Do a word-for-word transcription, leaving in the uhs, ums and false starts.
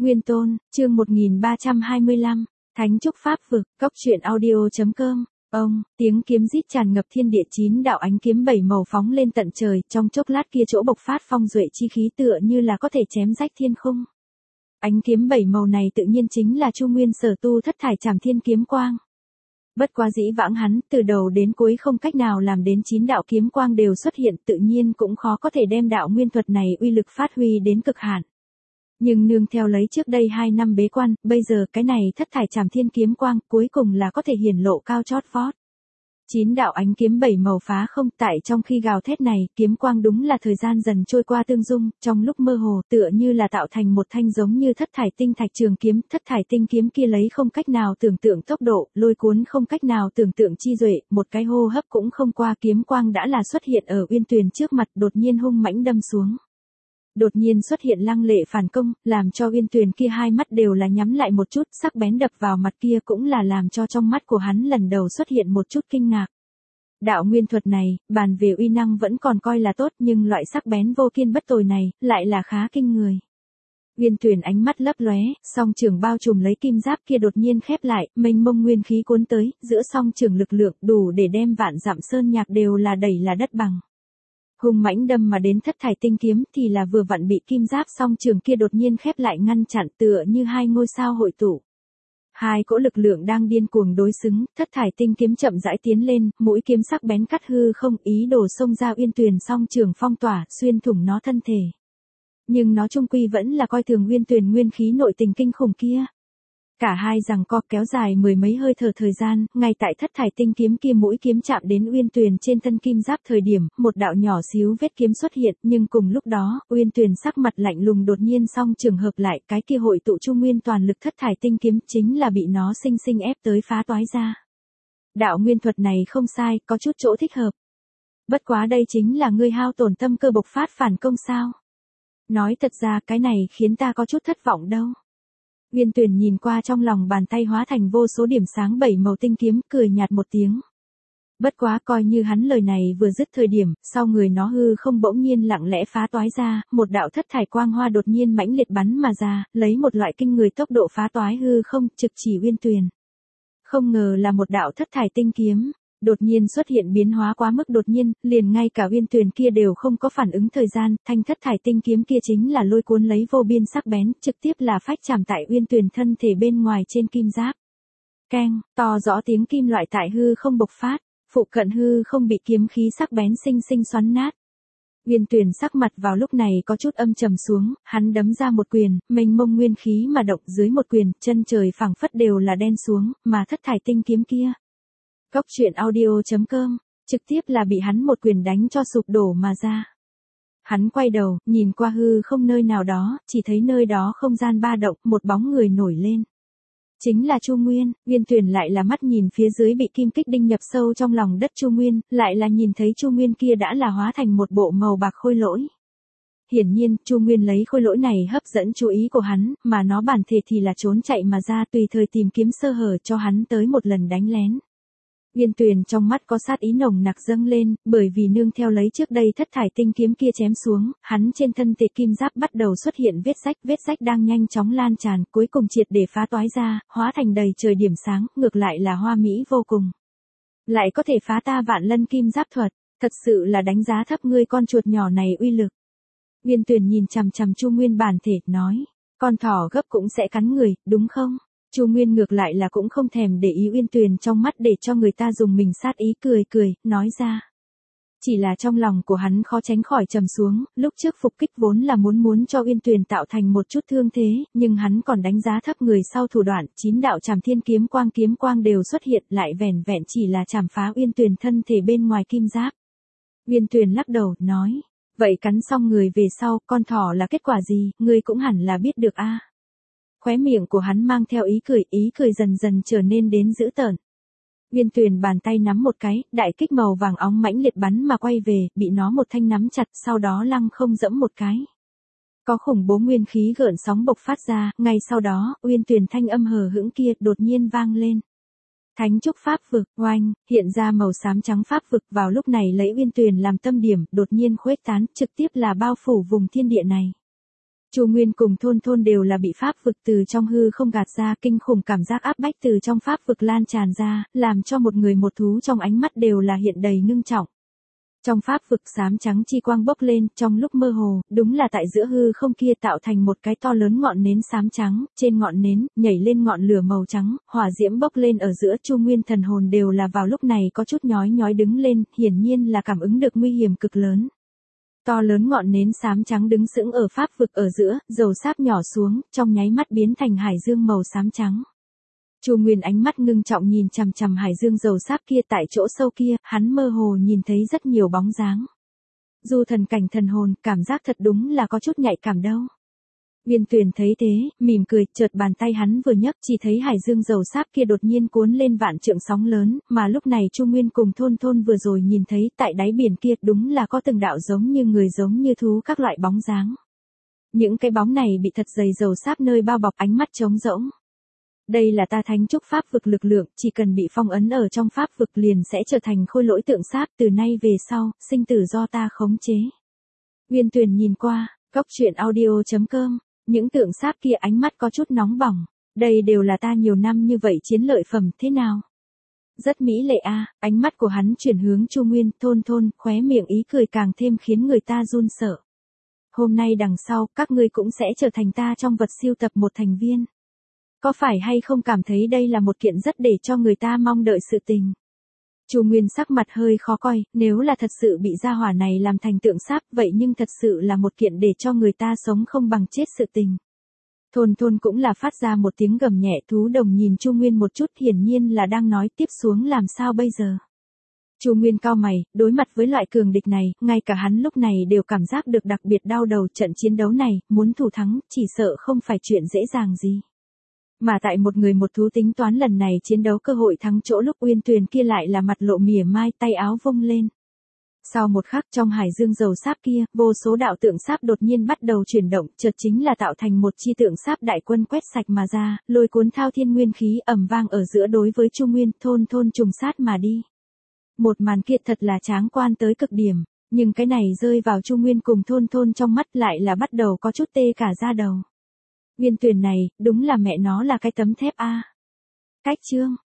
Nguyên Tôn, chương một nghìn ba trăm hai mươi lăm, Thánh Trúc Pháp Vực, Cốc truyện audio.com. Ông, tiếng kiếm rít tràn ngập thiên địa, chín đạo ánh kiếm bảy màu phóng lên tận trời, trong chốc lát kia chỗ bộc phát phong duệ chi khí tựa như là có thể chém rách thiên khung. Ánh kiếm bảy màu này tự nhiên chính là Chu Nguyên sở tu thất thải trảm thiên kiếm quang. Bất quá dĩ vãng hắn, từ đầu đến cuối không cách nào làm đến chín đạo kiếm quang đều xuất hiện, tự nhiên cũng khó có thể đem đạo nguyên thuật này uy lực phát huy đến cực hạn. Nhưng nương theo lấy trước đây hai năm bế quan, bây giờ cái này thất thải trảm thiên kiếm quang cuối cùng là có thể hiển lộ cao chót vót. Chín đạo ánh kiếm bảy màu phá không, tại trong khi gào thét này, kiếm quang đúng là thời gian dần trôi qua tương dung, trong lúc mơ hồ tựa như là tạo thành một thanh giống như thất thải tinh thạch trường kiếm, thất thải tinh kiếm kia lấy không cách nào tưởng tượng tốc độ, lôi cuốn không cách nào tưởng tượng chi duệ, một cái hô hấp cũng không qua kiếm quang đã là xuất hiện ở Uyên Tuyền trước mặt, đột nhiên hung mãnh đâm xuống. Đột nhiên xuất hiện lăng lệ phản công, làm cho Uyên Tuyền kia hai mắt đều là nhắm lại một chút, sắc bén đập vào mặt kia cũng là làm cho trong mắt của hắn lần đầu xuất hiện một chút kinh ngạc. Đạo nguyên thuật này, bàn về uy năng vẫn còn coi là tốt, nhưng loại sắc bén vô kiên bất tồi này, lại là khá kinh người. Uyên Tuyền ánh mắt lấp lóe, song trường bao trùm lấy kim giáp kia đột nhiên khép lại, mênh mông nguyên khí cuốn tới, giữa song trường lực lượng đủ để đem vạn dặm sơn nhạc đều là đẩy là đất bằng. Hung mãnh đâm mà đến thất thải tinh kiếm thì là vừa vặn bị kim giáp song trường kia đột nhiên khép lại ngăn chặn, tựa như hai ngôi sao hội tụ. Hai cỗ lực lượng đang điên cuồng đối xứng, thất thải tinh kiếm chậm rãi tiến lên, mũi kiếm sắc bén cắt hư không, ý đồ xông ra Uyên Tuyền song trường phong tỏa, xuyên thủng nó thân thể. Nhưng nó chung quy vẫn là coi thường Uyên Tuyền nguyên khí nội tình kinh khủng kia. Cả hai giằng co kéo dài mười mấy hơi thở thời gian, ngay tại thất thải tinh kiếm kia mũi kiếm chạm đến Uyên Tuyền trên thân kim giáp thời điểm, một đạo nhỏ xíu vết kiếm xuất hiện, nhưng cùng lúc đó, Uyên Tuyền sắc mặt lạnh lùng đột nhiên song trường hợp lại, cái kia hội tụ trung nguyên toàn lực thất thải tinh kiếm chính là bị nó sinh sinh ép tới phá toái ra. Đạo nguyên thuật này không sai, có chút chỗ thích hợp. Bất quá đây chính là ngươi hao tổn tâm cơ bộc phát phản công sao? Nói thật ra cái này khiến ta có chút thất vọng đâu. Uyên Tuyền nhìn qua trong lòng bàn tay hóa thành vô số điểm sáng bảy màu tinh kiếm, cười nhạt một tiếng. Bất quá coi như hắn lời này vừa dứt thời điểm, sau người nó hư không bỗng nhiên lặng lẽ phá toái ra, một đạo thất thải quang hoa đột nhiên mãnh liệt bắn mà ra, lấy một loại kinh người tốc độ phá toái hư không, trực chỉ Uyên Tuyền. Không ngờ là một đạo thất thải tinh kiếm. Đột nhiên xuất hiện biến hóa quá mức đột nhiên, liền ngay cả Uyên Tuyền kia đều không có phản ứng thời gian, thanh thất thải tinh kiếm kia chính là lôi cuốn lấy vô biên sắc bén, trực tiếp là phách chạm tại Uyên Tuyền thân thể bên ngoài trên kim giáp. Keng, to rõ tiếng kim loại tại hư không bộc phát, phụ cận hư không bị kiếm khí sắc bén sinh sinh xoắn nát. Uyên Tuyền sắc mặt vào lúc này có chút âm trầm xuống, hắn đấm ra một quyền, mênh mông nguyên khí mà động dưới một quyền, chân trời phẳng phất đều là đen xuống, mà thất thải tinh kiếm kia. Cốc truyện audio.com, trực tiếp là bị hắn một quyền đánh cho sụp đổ mà ra. Hắn quay đầu, nhìn qua hư không nơi nào đó, chỉ thấy nơi đó không gian ba động, một bóng người nổi lên. Chính là Chu Nguyên. Uyên Tuyền lại là mắt nhìn phía dưới bị kim kích đinh nhập sâu trong lòng đất Chu Nguyên, lại là nhìn thấy Chu Nguyên kia đã là hóa thành một bộ màu bạc khôi lỗi. Hiển nhiên, Chu Nguyên lấy khôi lỗi này hấp dẫn chú ý của hắn, mà nó bản thể thì là trốn chạy mà ra, tùy thời tìm kiếm sơ hở cho hắn tới một lần đánh lén. Uyên Tuyền trong mắt có sát ý nồng nặc dâng lên, bởi vì nương theo lấy trước đây thất thải tinh kiếm kia chém xuống, hắn trên thân thể kim giáp bắt đầu xuất hiện vết rách, vết rách đang nhanh chóng lan tràn, cuối cùng triệt để phá toái ra, hóa thành đầy trời điểm sáng, ngược lại là hoa mỹ vô cùng. Lại có thể phá ta vạn lân kim giáp thuật, thật sự là đánh giá thấp ngươi con chuột nhỏ này uy lực. Uyên Tuyền nhìn chằm chằm Chu Nguyên bản thể, nói, con thỏ gấp cũng sẽ cắn người, đúng không? Chu Nguyên ngược lại là cũng không thèm để ý Uyên Tuyền trong mắt để cho người ta dùng mình sát ý, cười cười, nói ra. Chỉ là trong lòng của hắn khó tránh khỏi trầm xuống, lúc trước phục kích vốn là muốn muốn cho Uyên Tuyền tạo thành một chút thương thế, nhưng hắn còn đánh giá thấp người sau thủ đoạn, chín đạo trảm thiên kiếm quang kiếm quang đều xuất hiện, lại vẻn vẹn chỉ là chảm phá Uyên Tuyền thân thể bên ngoài kim giáp. Uyên Tuyền lắc đầu, nói, vậy cắn xong người về sau, con thỏ là kết quả gì, ngươi cũng hẳn là biết được a. Khóe miệng của hắn mang theo ý cười, ý cười dần dần trở nên đến dữ tợn. Uyên Tuyền bàn tay nắm một cái, đại kích màu vàng óng mãnh liệt bắn mà quay về, bị nó một thanh nắm chặt, sau đó lăng không dẫm một cái. Có khủng bố nguyên khí gợn sóng bộc phát ra, ngay sau đó, Uyên Tuyền thanh âm hờ hững kia đột nhiên vang lên. Thánh Trúc Pháp Vực, oanh, hiện ra màu xám trắng Pháp Vực, vào lúc này lấy Uyên Tuyền làm tâm điểm, đột nhiên khuếch tán, trực tiếp là bao phủ vùng thiên địa này. Chu Nguyên cùng Thôn Thôn đều là bị pháp vực từ trong hư không gạt ra, kinh khủng cảm giác áp bách từ trong pháp vực lan tràn ra, làm cho một người một thú trong ánh mắt đều là hiện đầy ngưng trọng. Trong pháp vực xám trắng chi quang bốc lên, trong lúc mơ hồ, đúng là tại giữa hư không kia tạo thành một cái to lớn ngọn nến xám trắng, trên ngọn nến, nhảy lên ngọn lửa màu trắng, hỏa diễm bốc lên ở giữa. Chu Nguyên thần hồn đều là vào lúc này có chút nhói nhói đứng lên, hiển nhiên là cảm ứng được nguy hiểm cực lớn. To lớn ngọn nến xám trắng đứng sững ở pháp vực ở giữa, dầu sáp nhỏ xuống, trong nháy mắt biến thành hải dương màu xám trắng. Chu Nguyên ánh mắt ngưng trọng nhìn chằm chằm hải dương dầu sáp kia, tại chỗ sâu kia, hắn mơ hồ nhìn thấy rất nhiều bóng dáng. Du thần cảnh thần hồn, cảm giác thật đúng là có chút nhạy cảm đâu. Uyên Tuyền thấy thế, mỉm cười, chợt bàn tay hắn vừa nhấc, chỉ thấy hải dương dầu sáp kia đột nhiên cuốn lên vạn trượng sóng lớn, mà lúc này Chu Nguyên cùng Thôn Thôn vừa rồi nhìn thấy tại đáy biển kia đúng là có từng đạo giống như người giống như thú các loại bóng dáng. Những cái bóng này bị thật dày dầu sáp nơi bao bọc, ánh mắt trống rỗng. Đây là ta thánh trúc pháp vực lực lượng, chỉ cần bị phong ấn ở trong pháp vực liền sẽ trở thành khôi lỗi tượng sáp, từ nay về sau, sinh tử do ta khống chế. Uyên Tuyền nhìn qua, cốc truyện audio chấm com, những tượng sáp kia ánh mắt có chút nóng bỏng, đây đều là ta nhiều năm như vậy chiến lợi phẩm, thế nào? Rất mỹ lệ a. À, ánh mắt của hắn chuyển hướng Chu Nguyên, Thôn Thôn, khóe miệng ý cười càng thêm khiến người ta run sợ. Hôm nay đằng sau, các ngươi cũng sẽ trở thành ta trong vật siêu tập một thành viên. Có phải hay không cảm thấy đây là một kiện rất để cho người ta mong đợi sự tình? Chu Nguyên sắc mặt hơi khó coi, nếu là thật sự bị gia hỏa này làm thành tượng sáp, vậy nhưng thật sự là một kiện để cho người ta sống không bằng chết sự tình. Thôn Thôn cũng là phát ra một tiếng gầm nhẹ, thú đồng nhìn Chu Nguyên một chút, hiển nhiên là đang nói tiếp xuống làm sao bây giờ. Chu Nguyên cau mày, đối mặt với loại cường địch này, ngay cả hắn lúc này đều cảm giác được đặc biệt đau đầu, trận chiến đấu này, muốn thủ thắng, chỉ sợ không phải chuyện dễ dàng gì. Mà tại một người một thú tính toán lần này chiến đấu cơ hội thắng chỗ lúc Uyên Tuyền kia lại là mặt lộ mỉa mai, tay áo vung lên. Sau một khắc trong hải dương dầu sáp kia, vô số đạo tượng sáp đột nhiên bắt đầu chuyển động, chợt chính là tạo thành một chi tượng sáp đại quân quét sạch mà ra, lôi cuốn thao thiên nguyên khí ầm vang ở giữa đối với Chu Nguyên, Thôn Thôn trùng sát mà đi. Một màn kia thật là tráng quan tới cực điểm, nhưng cái này rơi vào Chu Nguyên cùng Thôn Thôn trong mắt lại là bắt đầu có chút tê cả da đầu. Uyên Tuyền này, đúng là mẹ nó là cái tấm thép a. Cách chương